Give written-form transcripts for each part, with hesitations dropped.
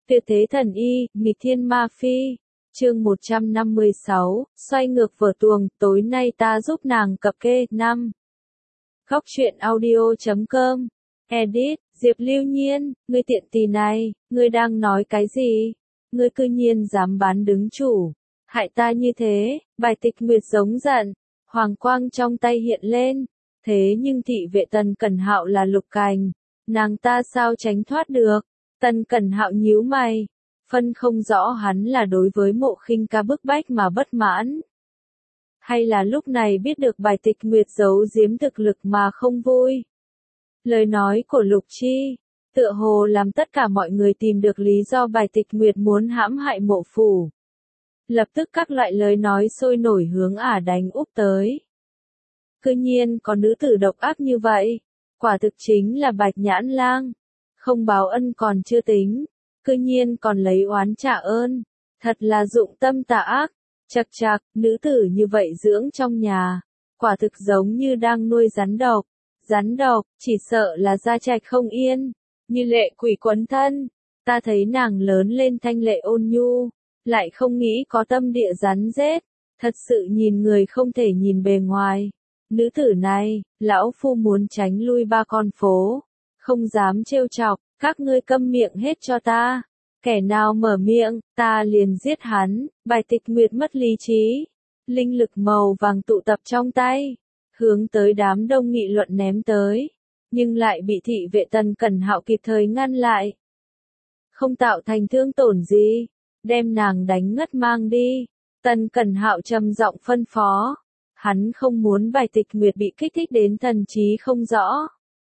Tuyệt thế thần y, nghịch thiên ma phi. Chương 156, xoay ngược vở tuồng, tối nay ta giúp nàng cập kê. 5. Góc truyện audio.com. Edit, Diệp Lưu Nhiên, ngươi tiện tỳ này, ngươi đang nói cái gì? Ngươi cư nhiên dám bán đứng chủ, hại ta như thế. Bài Tịch Nguyệt giống giận, hoàng quang trong tay hiện lên. Thế nhưng thị vệ Tần Cẩn Hạo là Lục Cành, nàng ta sao tránh thoát được? Tần Cẩn Hạo nhíu mày, phân không rõ hắn là đối với Mộ Khinh Ca bức bách mà bất mãn, hay là lúc này biết được Bài Tịch Nguyệt giấu giếm thực lực mà không vui. Lời nói của Lục Chi, tựa hồ làm tất cả mọi người tìm được lý do Bài Tịch Nguyệt muốn hãm hại Mộ phủ. Lập tức các loại lời nói sôi nổi hướng ả đánh úp tới. Cư nhiên có nữ tử độc ác như vậy, quả thực chính là Bạch Nhãn Lang. Không báo ân còn chưa tính, cư nhiên còn lấy oán trả ơn, thật là dụng tâm tà ác. Chậc chậc, nữ tử như vậy dưỡng trong nhà, quả thực giống như đang nuôi rắn độc, chỉ sợ là gia trạch không yên, như lệ quỷ quấn thân. Ta thấy nàng lớn lên thanh lệ ôn nhu, lại không nghĩ có tâm địa rắn rết, thật sự nhìn người không thể nhìn bề ngoài. Nữ tử này, lão phu muốn tránh lui ba con phố, không dám trêu chọc, các ngươi câm miệng hết cho ta. Kẻ nào mở miệng, ta liền giết hắn. Bài Tịch Nguyệt mất lý trí, linh lực màu vàng tụ tập trong tay, hướng tới đám đông nghị luận ném tới, nhưng lại bị thị vệ Tần Cẩn Hạo kịp thời ngăn lại. Không tạo thành thương tổn gì, đem nàng đánh ngất mang đi. Tần Cẩn Hạo trầm giọng phân phó, hắn không muốn Bài Tịch Nguyệt bị kích thích đến thần trí không rõ,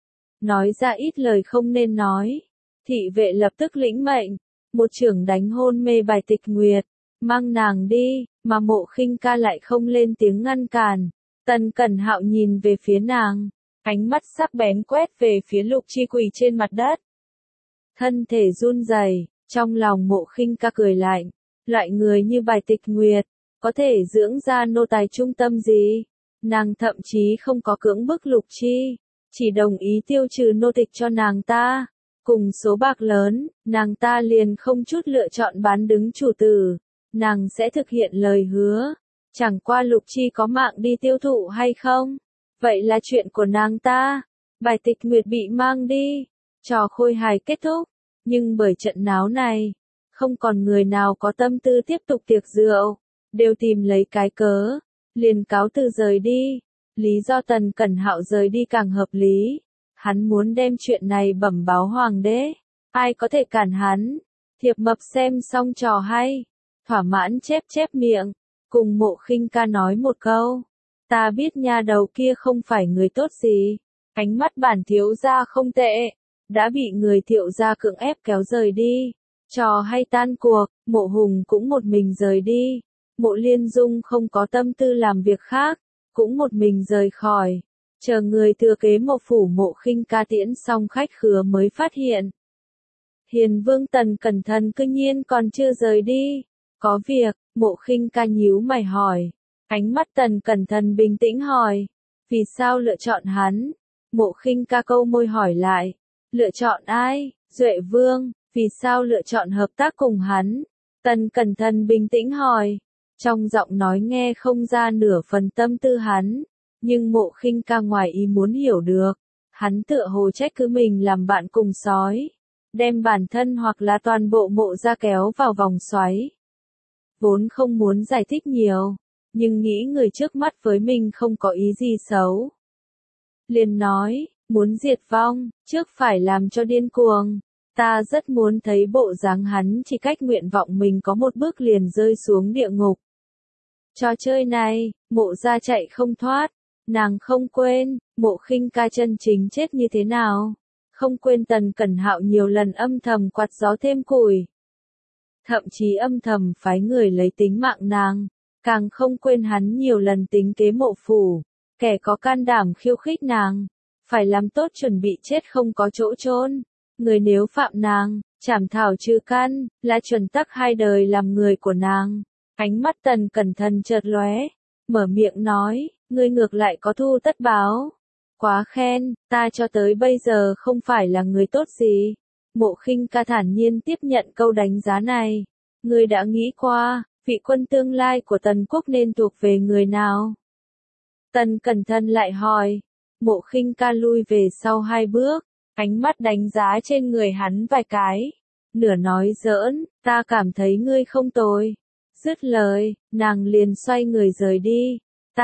nói ra ít lời không nên nói. Thị vệ lập tức lĩnh mệnh, một chưởng đánh hôn mê Bài Tịch Nguyệt, mang nàng đi, mà Mộ Khinh Ca lại không lên tiếng ngăn cản. Tần Cẩn Hạo nhìn về phía nàng, ánh mắt sắc bén quét về phía Lục Chi quỳ trên mặt đất. Thân thể run rẩy, trong lòng Mộ Khinh Ca cười lạnh, loại người như Bài Tịch Nguyệt, có thể dưỡng ra nô tài trung tâm gì? Nàng thậm chí không có cưỡng bức Lục Chi, chỉ đồng ý tiêu trừ nô tịch cho nàng ta. Cùng số bạc lớn, nàng ta liền không chút lựa chọn bán đứng chủ tử, nàng sẽ thực hiện lời hứa. Chẳng qua Lục Chi có mạng đi tiêu thụ hay không, vậy là chuyện của nàng ta. Bài Tịch Nguyệt bị mang đi, trò khôi hài kết thúc, nhưng bởi trận náo này, không còn người nào có tâm tư tiếp tục tiệc rượu, đều tìm lấy cái cớ, liền cáo từ rời đi. Lý do Tần Cẩn Hạo rời đi càng hợp lý. Hắn muốn đem chuyện này bẩm báo hoàng đế, ai có thể cản hắn? Thiệp Mập xem xong trò hay, thỏa mãn chép miệng, cùng Mộ Khinh Ca nói một câu, ta biết nha đầu kia không phải người tốt gì, ánh mắt bản thiếu gia không tệ, đã bị người Thiệu gia cưỡng ép kéo rời đi. Trò hay tan cuộc, Mộ Hùng cũng một mình rời đi, Mộ Liên Dung không có tâm tư làm việc khác, cũng một mình rời khỏi. Chờ người thừa kế Mộ phủ Mộ Khinh Ca tiễn xong khách khứa mới phát hiện. Hiền Vương Tần Cẩn Thận cư nhiên còn chưa rời đi. Có việc, Mộ Khinh Ca nhíu mày hỏi. Ánh mắt Tần Cẩn Thận bình tĩnh hỏi. Vì sao lựa chọn hắn? Mộ Khinh Ca câu môi hỏi lại. Lựa chọn ai? Duệ Vương, vì sao lựa chọn hợp tác cùng hắn? Tần Cẩn Thận bình tĩnh hỏi. Trong giọng nói nghe không ra nửa phần tâm tư hắn. Nhưng Mộ Khinh Ca ngoài ý muốn hiểu được, hắn tựa hồ trách cứ mình làm bạn cùng sói, đem bản thân hoặc là toàn bộ Mộ gia kéo vào vòng xoáy. Vốn không muốn giải thích nhiều, nhưng nghĩ người trước mắt với mình không có ý gì xấu. Liền nói, muốn diệt vong, trước phải làm cho điên cuồng. Ta rất muốn thấy bộ dáng hắn chỉ cách nguyện vọng mình có một bước liền rơi xuống địa ngục. Trò chơi này, Mộ gia chạy không thoát. Nàng không quên, Mộ Khinh Ca chân chính chết như thế nào. Không quên Tần Cẩn Hạo nhiều lần âm thầm quạt gió thêm củi. Thậm chí âm thầm phái người lấy tính mạng nàng. Càng không quên hắn nhiều lần tính kế Mộ phủ. Kẻ có can đảm khiêu khích nàng, phải làm tốt chuẩn bị chết không có chỗ chôn. Người nếu phạm nàng, trảm thảo trừ căn, là chuẩn tắc hai đời làm người của nàng. Ánh mắt Tần Cẩn Thận chợt lóe, mở miệng nói. Ngươi ngược lại có thu tất báo. Quá khen, ta cho tới bây giờ không phải là người tốt gì. Mộ Khinh Ca thản nhiên tiếp nhận câu đánh giá này. Ngươi đã nghĩ qua, vị quân tương lai của Tần quốc nên thuộc về người nào? Tần Cẩn Thận lại hỏi. Mộ Khinh Ca lui về sau 2 bước, ánh mắt đánh giá trên người hắn vài cái. Nửa nói giỡn, ta cảm thấy ngươi không tồi. Dứt lời, nàng liền xoay người rời đi.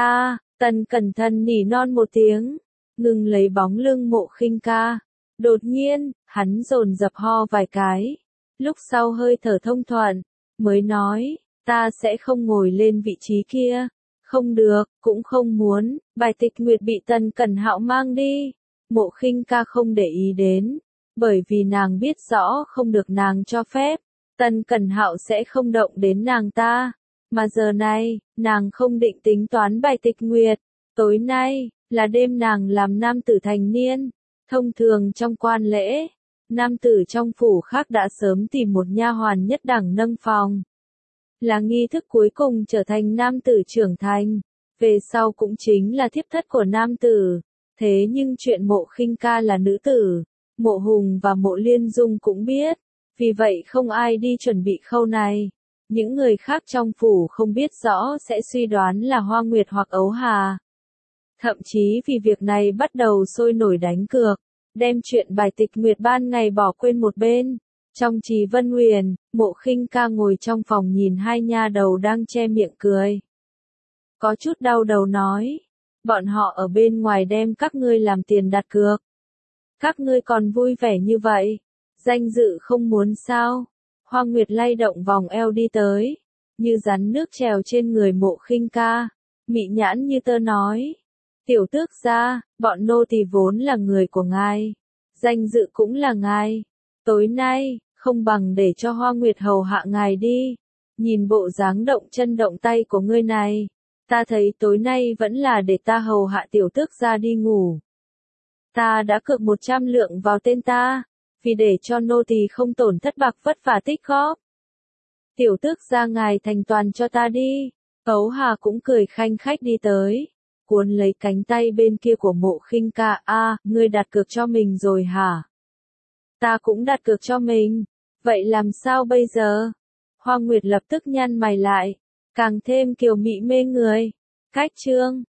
Tần Cẩn Thận nỉ non một tiếng, ngừng lấy bóng lưng Mộ Khinh Ca. Đột nhiên, hắn dồn dập ho vài cái. Lúc sau hơi thở thông thuận, mới nói, ta sẽ không ngồi lên vị trí kia. Không được, cũng không muốn, bài tịch nguyệt bị Tần Cẩn Hạo mang đi. Mộ Khinh Ca không để ý đến, bởi vì nàng biết rõ không được nàng cho phép. Tần Cẩn Hạo sẽ không động đến nàng ta. Mà giờ này, nàng không định tính toán bài tịch nguyệt. Tối nay, là đêm nàng làm nam tử thành niên. Thông thường trong quan lễ, nam tử trong phủ khác đã sớm tìm một nha hoàn nhất đẳng nâng phòng. Là nghi thức cuối cùng trở thành nam tử trưởng thành. Về sau cũng chính là thiếp thất của nam tử. Thế nhưng chuyện Mộ Khinh Ca là nữ tử, Mộ Hùng và Mộ Liên Dung cũng biết. Vì vậy không ai đi chuẩn bị khâu này. Những người khác trong phủ không biết rõ sẽ suy đoán là Hoa Nguyệt hoặc Ấu Hà. Thậm chí vì việc này bắt đầu sôi nổi đánh cược, đem chuyện bài tịch nguyệt ban ngày bỏ quên một bên. Trong Trì Vân Huyền, Mộ Khinh Ca ngồi trong phòng nhìn 2 nha đầu đang che miệng cười. Có chút đau đầu nói, bọn họ ở bên ngoài đem các ngươi làm tiền đặt cược. Các ngươi còn vui vẻ như vậy, danh dự không muốn sao? Hoa Nguyệt lay động vòng eo đi tới, như rắn nước trèo trên người Mộ Khinh Ca, mị nhãn như tơ nói. Tiểu tước gia, bọn nô tỳ vốn là người của ngài, danh dự cũng là ngài. Tối nay, không bằng để cho Hoa Nguyệt hầu hạ ngài đi. Nhìn bộ dáng động chân động tay của ngươi này, ta thấy tối nay vẫn là để ta hầu hạ tiểu tước gia đi ngủ. Ta đã cược 100 lượng vào tên ta, vì để cho nô tỳ không tổn thất bạc vất vả tích góp. Tiểu tước gia ngài thành toàn cho ta đi. Ấu Hà cũng cười khanh khách đi tới, cuốn lấy cánh tay bên kia của Mộ Khinh Ca. Ngươi đặt cược cho mình rồi hả? Ta cũng đặt cược cho mình. Vậy làm sao bây giờ? Hoa Nguyệt lập tức nhăn mày lại, càng thêm kiều mị mê người. Cách chương